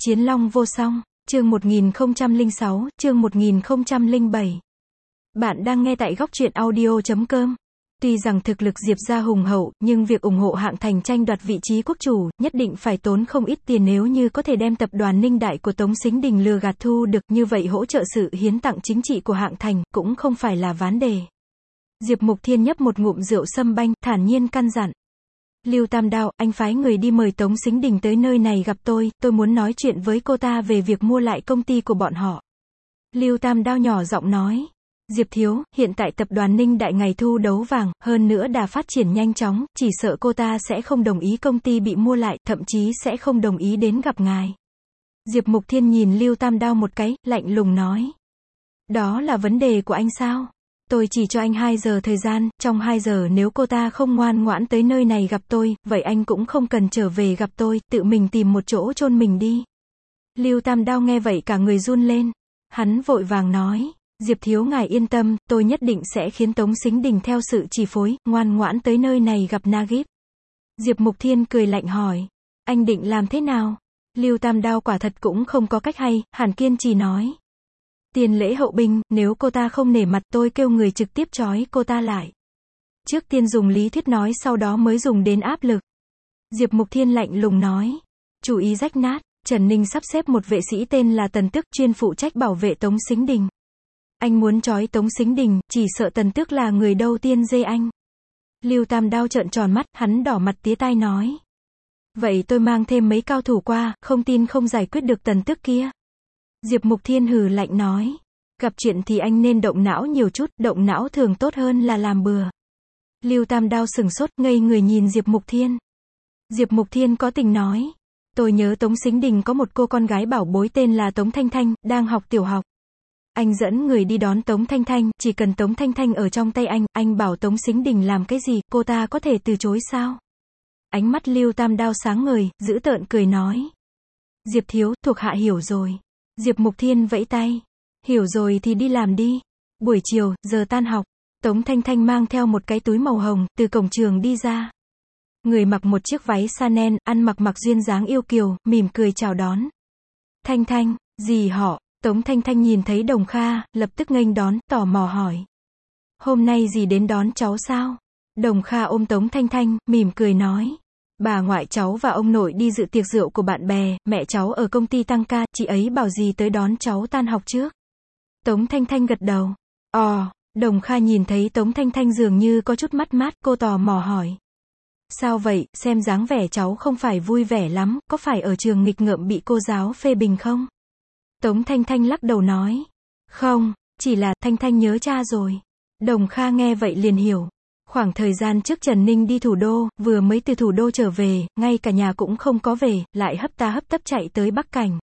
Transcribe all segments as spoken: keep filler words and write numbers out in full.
Chiến Long vô song, chương một nghìn không trăm lẻ sáu, chương một nghìn không trăm lẻ bảy. Bạn đang nghe tại góc truyện audio chấm com. Tuy rằng thực lực Diệp gia hùng hậu, nhưng việc ủng hộ Hạng Thành tranh đoạt vị trí quốc chủ, nhất định phải tốn không ít tiền. Nếu như có thể đem tập đoàn Ninh Đại của Tống Sính Đình lừa gạt thu được, như vậy hỗ trợ sự hiến tặng chính trị của Hạng Thành, cũng không phải là vấn đề. Diệp Mục Thiên nhấp một ngụm rượu sâm banh, thản nhiên căn dặn. Lưu Tam Đao, anh phái người đi mời Tống Sính Đình tới nơi này gặp tôi, tôi muốn nói chuyện với cô ta về việc mua lại công ty của bọn họ. Lưu Tam Đao nhỏ giọng nói. Diệp thiếu, hiện tại tập đoàn Ninh Đại ngày thu đấu vàng, hơn nữa đà phát triển nhanh chóng, chỉ sợ cô ta sẽ không đồng ý công ty bị mua lại, thậm chí sẽ không đồng ý đến gặp ngài. Diệp Mục Thiên nhìn Lưu Tam Đao một cái, lạnh lùng nói. Đó là vấn đề của anh sao? Tôi chỉ cho anh hai giờ thời gian, trong hai giờ nếu cô ta không ngoan ngoãn tới nơi này gặp tôi, vậy anh cũng không cần trở về gặp tôi, tự mình tìm một chỗ chôn mình đi. Lưu Tam Đao nghe vậy cả người run lên. Hắn vội vàng nói. Diệp thiếu ngài yên tâm, tôi nhất định sẽ khiến Tống Sính Đình theo sự chi phối, ngoan ngoãn tới nơi này gặp Nagib. Diệp Mục Thiên cười lạnh hỏi. Anh định làm thế nào? Lưu Tam Đao quả thật cũng không có cách hay, Hàn kiên trì nói. Tiền lễ hậu binh, nếu cô ta không nể mặt tôi kêu người trực tiếp trói cô ta lại. Trước tiên dùng lý thuyết nói sau đó mới dùng đến áp lực. Diệp Mục Thiên lạnh lùng nói. Chủ ý rách nát, Trần Ninh sắp xếp một vệ sĩ tên là Tần Tước chuyên phụ trách bảo vệ Tống Sính Đình. Anh muốn trói Tống Sính Đình, chỉ sợ Tần Tước là người đầu tiên dê anh. Lưu Tam Đao trợn tròn mắt, hắn đỏ mặt tía tai nói. Vậy tôi mang thêm mấy cao thủ qua, không tin không giải quyết được Tần Tước kia. Diệp Mục Thiên hừ lạnh nói. Gặp chuyện thì anh nên động não nhiều chút, động não thường tốt hơn là làm bừa. Lưu Tam Đao sừng sốt, ngây người nhìn Diệp Mục Thiên. Diệp Mục Thiên có tình nói. Tôi nhớ Tống Sính Đình có một cô con gái bảo bối tên là Tống Thanh Thanh, đang học tiểu học. Anh dẫn người đi đón Tống Thanh Thanh, chỉ cần Tống Thanh Thanh ở trong tay anh, anh bảo Tống Sính Đình làm cái gì, cô ta có thể từ chối sao? Ánh mắt Lưu Tam Đao sáng ngời, dữ tợn cười nói. Diệp thiếu, thuộc hạ hiểu rồi. Diệp Mục Thiên vẫy tay. Hiểu rồi thì đi làm đi. Buổi chiều, giờ tan học, Tống Thanh Thanh mang theo một cái túi màu hồng, từ cổng trường đi ra. Người mặc một chiếc váy Chanel, ăn mặc mặc duyên dáng yêu kiều, mỉm cười chào đón. Thanh Thanh, gì họ? Tống Thanh Thanh nhìn thấy Đồng Kha, lập tức nghênh đón, tò mò hỏi. Hôm nay dì đến đón cháu sao? Đồng Kha ôm Tống Thanh Thanh, mỉm cười nói. Bà ngoại cháu và ông nội đi dự tiệc rượu của bạn bè, mẹ cháu ở công ty tăng ca, chị ấy bảo dì tới đón cháu tan học trước. Tống Thanh Thanh gật đầu. Ồ, Đồng Kha nhìn thấy Tống Thanh Thanh dường như có chút mắt mát, cô tò mò hỏi. Sao vậy, xem dáng vẻ cháu không phải vui vẻ lắm, có phải ở trường nghịch ngợm bị cô giáo phê bình không? Tống Thanh Thanh lắc đầu nói. Không, chỉ là Thanh Thanh nhớ cha rồi. Đồng Kha nghe vậy liền hiểu. Khoảng thời gian trước Trần Ninh đi thủ đô, vừa mới từ thủ đô trở về, ngay cả nhà cũng không có về, lại hấp ta hấp tấp chạy tới Bắc Cảnh.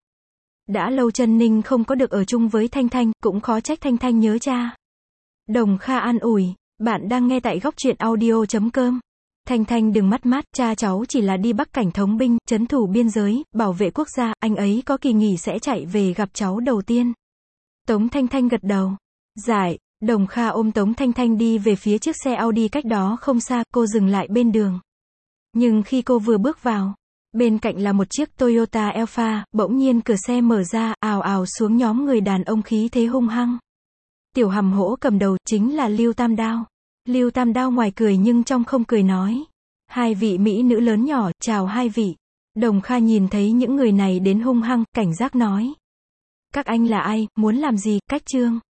Đã lâu Trần Ninh không có được ở chung với Thanh Thanh, cũng khó trách Thanh Thanh nhớ cha. Đồng Kha an ủi, bạn đang nghe tại góc truyện audio chấm com. Thanh Thanh đừng mất mát, cha cháu chỉ là đi Bắc Cảnh thống binh, trấn thủ biên giới, bảo vệ quốc gia, anh ấy có kỳ nghỉ sẽ chạy về gặp cháu đầu tiên. Tống Thanh Thanh gật đầu. Giải, Đồng Kha ôm Tống Thanh Thanh đi về phía chiếc xe Audi cách đó không xa, cô dừng lại bên đường. Nhưng khi cô vừa bước vào, bên cạnh là một chiếc Toyota Alphard, bỗng nhiên cửa xe mở ra, ào ào xuống nhóm người đàn ông khí thế hung hăng. Tiểu hầm hổ cầm đầu, chính là Lưu Tam Đao. Lưu Tam Đao ngoài cười nhưng trong không cười nói. Hai vị mỹ nữ lớn nhỏ, chào hai vị. Đồng Kha nhìn thấy những người này đến hung hăng, cảnh giác nói. Các anh là ai, muốn làm gì, cách trương.